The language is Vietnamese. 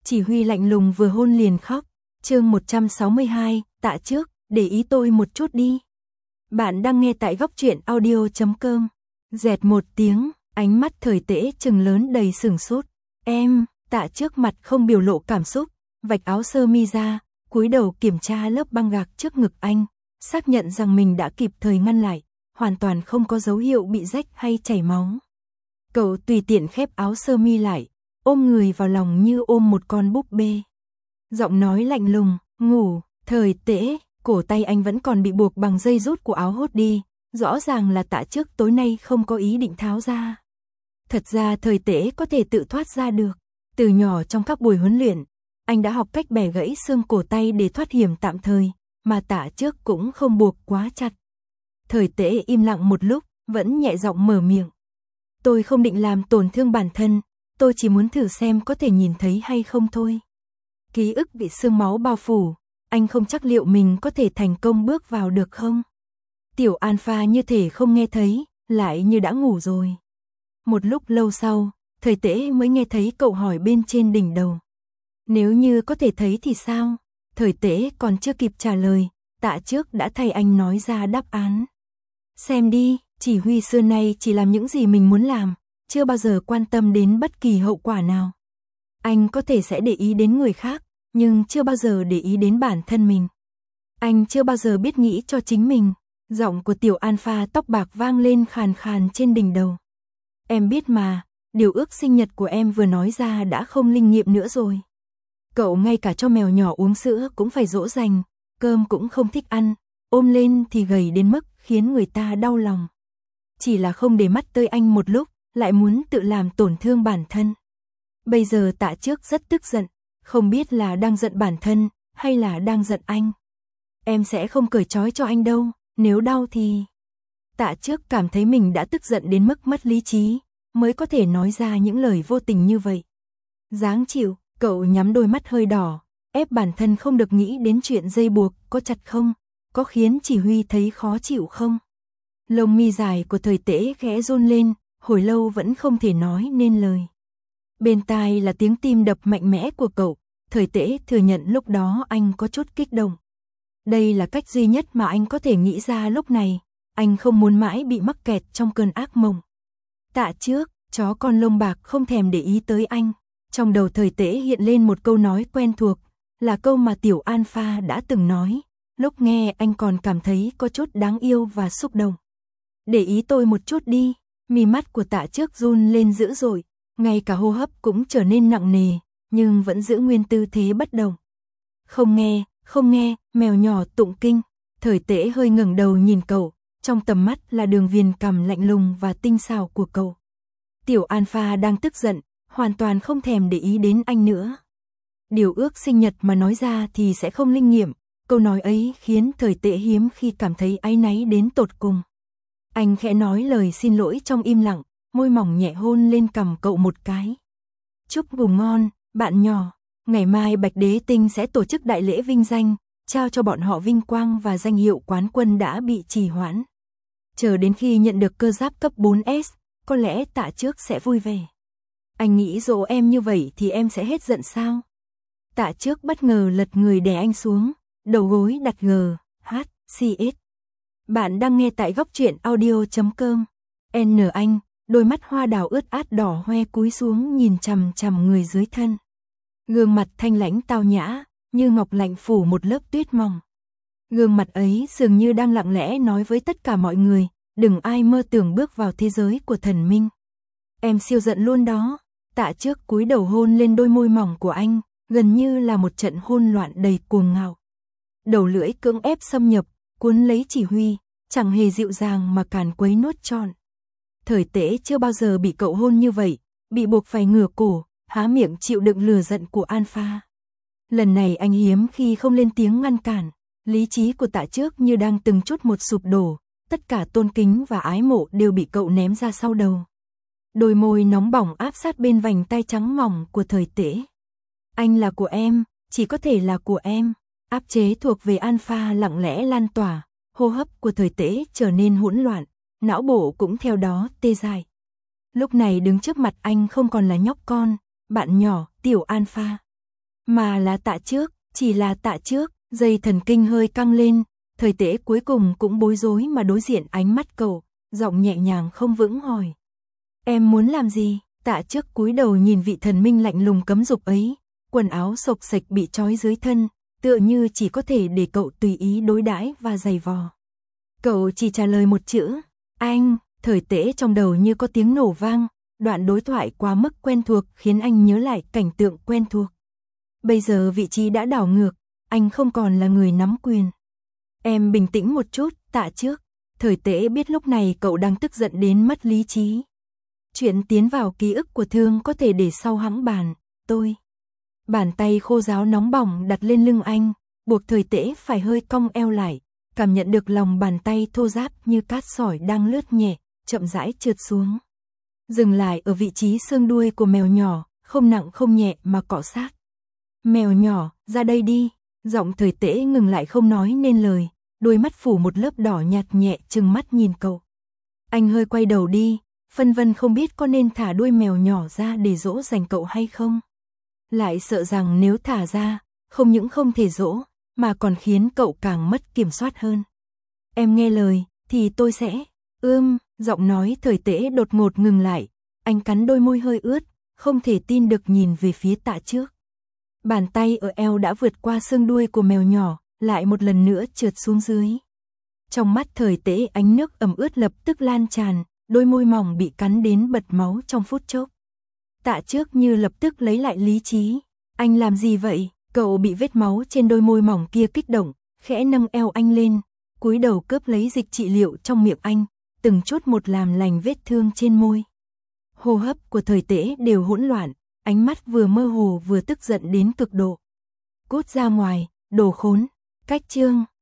Chỉ Huy lạnh lùng vừa hôn liền khóc. Chương 162, Tạ Trước, để ý tôi một chút đi. Bạn đang nghe tại góc truyện audio.com. Dẹt một tiếng, ánh mắt Thời Tễ trừng lớn đầy sửng sốt. Em, Tạ Trước mặt không biểu lộ cảm xúc, vạch áo sơ mi ra, cúi đầu kiểm tra lớp băng gạc trước ngực anh, xác nhận rằng mình đã kịp thời ngăn lại, hoàn toàn không có dấu hiệu bị rách hay chảy máu. Cậu tùy tiện khép áo sơ mi lại, ôm người vào lòng như ôm một con búp bê. Giọng nói lạnh lùng, ngủ. Thời Tễ, cổ tay anh vẫn còn bị buộc bằng dây rút của áo hốt đi, rõ ràng là Tạ Trước tối nay không có ý định tháo ra. Thật ra Thời Tễ có thể tự thoát ra được. Từ nhỏ trong các buổi huấn luyện, anh đã học cách bẻ gãy xương cổ tay để thoát hiểm tạm thời, mà Tạ Trước cũng không buộc quá chặt. Thời Tễ im lặng một lúc, vẫn nhẹ giọng mở miệng. Tôi không định làm tổn thương bản thân, tôi chỉ muốn thử xem có thể nhìn thấy hay không thôi. Ký ức bị sương máu bao phủ, anh không chắc liệu mình có thể thành công bước vào được không. Tiểu Alpha như thể không nghe thấy, lại như đã ngủ rồi. Một lúc lâu sau, Thời Tễ mới nghe thấy cậu hỏi bên trên đỉnh đầu. Nếu như có thể thấy thì sao? Thời Tễ còn chưa kịp trả lời, Tạ Trước đã thay anh nói ra đáp án. Xem đi, Chỉ Huy xưa nay chỉ làm những gì mình muốn làm, chưa bao giờ quan tâm đến bất kỳ hậu quả nào. Anh có thể sẽ để ý đến người khác, nhưng chưa bao giờ để ý đến bản thân mình. Anh chưa bao giờ biết nghĩ cho chính mình. Giọng của Tiểu Alpha tóc bạc vang lên khàn khàn trên đỉnh đầu. Em biết mà, điều ước sinh nhật của em vừa nói ra đã không linh nghiệm nữa rồi. Cậu ngay cả cho mèo nhỏ uống sữa cũng phải dỗ dành, cơm cũng không thích ăn, ôm lên thì gầy đến mức khiến người ta đau lòng. Chỉ là không để mắt tới anh một lúc, lại muốn tự làm tổn thương bản thân. Bây giờ Tạ Trước rất tức giận, không biết là đang giận bản thân, hay là đang giận anh. Em sẽ không cởi trói cho anh đâu, nếu đau thì... Tạ Trước cảm thấy mình đã tức giận đến mức mất lý trí, mới có thể nói ra những lời vô tình như vậy. Dáng chịu, cậu nhắm đôi mắt hơi đỏ, ép bản thân không được nghĩ đến chuyện dây buộc có chặt không, có khiến Chỉ Huy thấy khó chịu không. Lông mi dài của Thời Tễ khẽ run lên, hồi lâu vẫn không thể nói nên lời. Bên tai là tiếng tim đập mạnh mẽ của cậu, Thời Tễ thừa nhận lúc đó anh có chút kích động. Đây là cách duy nhất mà anh có thể nghĩ ra lúc này, anh không muốn mãi bị mắc kẹt trong cơn ác mộng. Tạ Trước, chó con lông bạc không thèm để ý tới anh. Trong đầu Thời Tễ hiện lên một câu nói quen thuộc, là câu mà Tiểu Alpha đã từng nói, lúc nghe anh còn cảm thấy có chút đáng yêu và xúc động. Để ý tôi một chút đi, mí mắt của Tạ Trước run lên dữ dội, ngay cả hô hấp cũng trở nên nặng nề, nhưng vẫn giữ nguyên tư thế bất động. Không nghe, mèo nhỏ tụng kinh. Thời Tễ hơi ngẩng đầu nhìn cậu, trong tầm mắt là đường viền cằm lạnh lùng và tinh xảo của cậu. Tiểu Alpha đang tức giận, hoàn toàn không thèm để ý đến anh nữa. Điều ước sinh nhật mà nói ra thì sẽ không linh nghiệm, câu nói ấy khiến Thời Tễ hiếm khi cảm thấy áy náy đến tột cùng. Anh khẽ nói lời xin lỗi trong im lặng, môi mỏng nhẹ hôn lên cằm cậu một cái. Chúc ngủ ngon, bạn nhỏ. Ngày mai Bạch Đế Tinh sẽ tổ chức đại lễ vinh danh, trao cho bọn họ vinh quang và danh hiệu quán quân đã bị trì hoãn. Chờ đến khi nhận được cơ giáp cấp 4S, có lẽ Tạ Trước sẽ vui vẻ. Anh nghĩ dỗ em như vậy thì em sẽ hết giận sao? Tạ Trước bất ngờ lật người đè anh xuống, đầu gối đặt GHCS. Bạn đang nghe tại góc truyện audio.com. Anh, đôi mắt hoa đào ướt át đỏ hoe cúi xuống nhìn chằm chằm người dưới thân. Gương mặt thanh lãnh tao nhã, như ngọc lạnh phủ một lớp tuyết mỏng. Gương mặt ấy dường như đang lặng lẽ nói với tất cả mọi người, đừng ai mơ tưởng bước vào thế giới của thần minh. Em siêu giận luôn đó. Tạ Trước cúi đầu hôn lên đôi môi mỏng của anh, gần như là một trận hôn loạn đầy cuồng ngạo. Đầu lưỡi cưỡng ép xâm nhập, cuốn lấy Chỉ Huy, chẳng hề dịu dàng mà càn quấy nuốt trọn. Thời Tễ chưa bao giờ bị cậu hôn như vậy, bị buộc phải ngửa cổ, há miệng chịu đựng lửa giận của Alpha. Lần này anh hiếm khi không lên tiếng ngăn cản, lý trí của Tạ Trước như đang từng chút một sụp đổ, tất cả tôn kính và ái mộ đều bị cậu ném ra sau đầu. Đôi môi nóng bỏng áp sát bên vành tay trắng mỏng của Thời Tễ. Anh là của em, chỉ có thể là của em. Áp chế thuộc về Alpha lặng lẽ lan tỏa, hô hấp của Thời Tễ trở nên hỗn loạn, não bộ cũng theo đó tê dại. Lúc này đứng trước mặt anh không còn là nhóc con, bạn nhỏ, Tiểu Alpha. mà là Tạ Trước, chỉ là Tạ Trước. Dây thần kinh hơi căng lên, Thời Tế cuối cùng cũng bối rối mà đối diện ánh mắt cậu, giọng nhẹ nhàng không vững hỏi. Em muốn làm gì? Tạ Trước cúi đầu nhìn vị thần minh lạnh lùng cấm dục ấy, quần áo xộc xệch bị trói dưới thân, tựa như chỉ có thể để cậu tùy ý đối đãi và giày vò. Cậu chỉ trả lời một chữ, anh. Thời Tế trong đầu như có tiếng nổ vang, đoạn đối thoại quá mức quen thuộc khiến anh nhớ lại cảnh tượng quen thuộc. Bây giờ vị trí đã đảo ngược, anh không còn là người nắm quyền. Em bình tĩnh một chút, Tạ Trước. Thời Tế biết lúc này cậu đang tức giận đến mất lý trí. Chuyện tiến vào ký ức của Thương có thể để sau hãng bàn, tôi. Bàn tay khô ráo nóng bỏng đặt lên lưng anh, buộc Thời Tế phải hơi cong eo lại, cảm nhận được lòng bàn tay thô ráp như cát sỏi đang lướt nhẹ, chậm rãi trượt xuống. Dừng lại ở vị trí xương đuôi của mèo nhỏ, không nặng không nhẹ mà cọ sát. Mèo nhỏ, ra đây đi. Giọng Thời Tế ngừng lại không nói nên lời, đôi mắt phủ một lớp đỏ nhạt nhẹ trừng mắt nhìn cậu. Anh hơi quay đầu đi, phân vân không biết có nên thả đuôi mèo nhỏ ra để dỗ dành cậu hay không. Lại sợ rằng nếu thả ra, không những không thể dỗ, mà còn khiến cậu càng mất kiểm soát hơn. Em nghe lời, thì tôi sẽ. Giọng nói Thời Tế đột ngột ngừng lại, anh cắn đôi môi hơi ướt, không thể tin được nhìn về phía Tạ Trước. Bàn tay ở eo đã vượt qua xương đuôi của mèo nhỏ, lại một lần nữa trượt xuống dưới. Trong mắt Thời Tế ánh nước ẩm ướt lập tức lan tràn, đôi môi mỏng bị cắn đến bật máu trong phút chốc. Tạ Trước như lập tức lấy lại lý trí. Anh làm gì vậy? Cậu bị vết máu trên đôi môi mỏng kia kích động, khẽ nâng eo anh lên, cúi đầu cướp lấy dịch trị liệu trong miệng anh, từng chút một làm lành vết thương trên môi. Hô hấp của Thời Tế đều hỗn loạn, ánh mắt vừa mơ hồ vừa tức giận đến cực độ. Cút ra ngoài, đồ khốn. Cách chương